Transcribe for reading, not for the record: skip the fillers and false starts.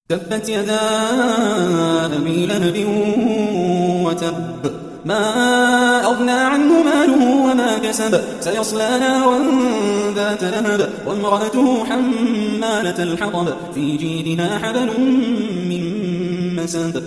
تبت يدا أبي لهب وتب ما أغنى عنه ماله وما كسب سيصلى نارا ذات لهب وامرأته حمالة الحطب في جيدها حبل من مسد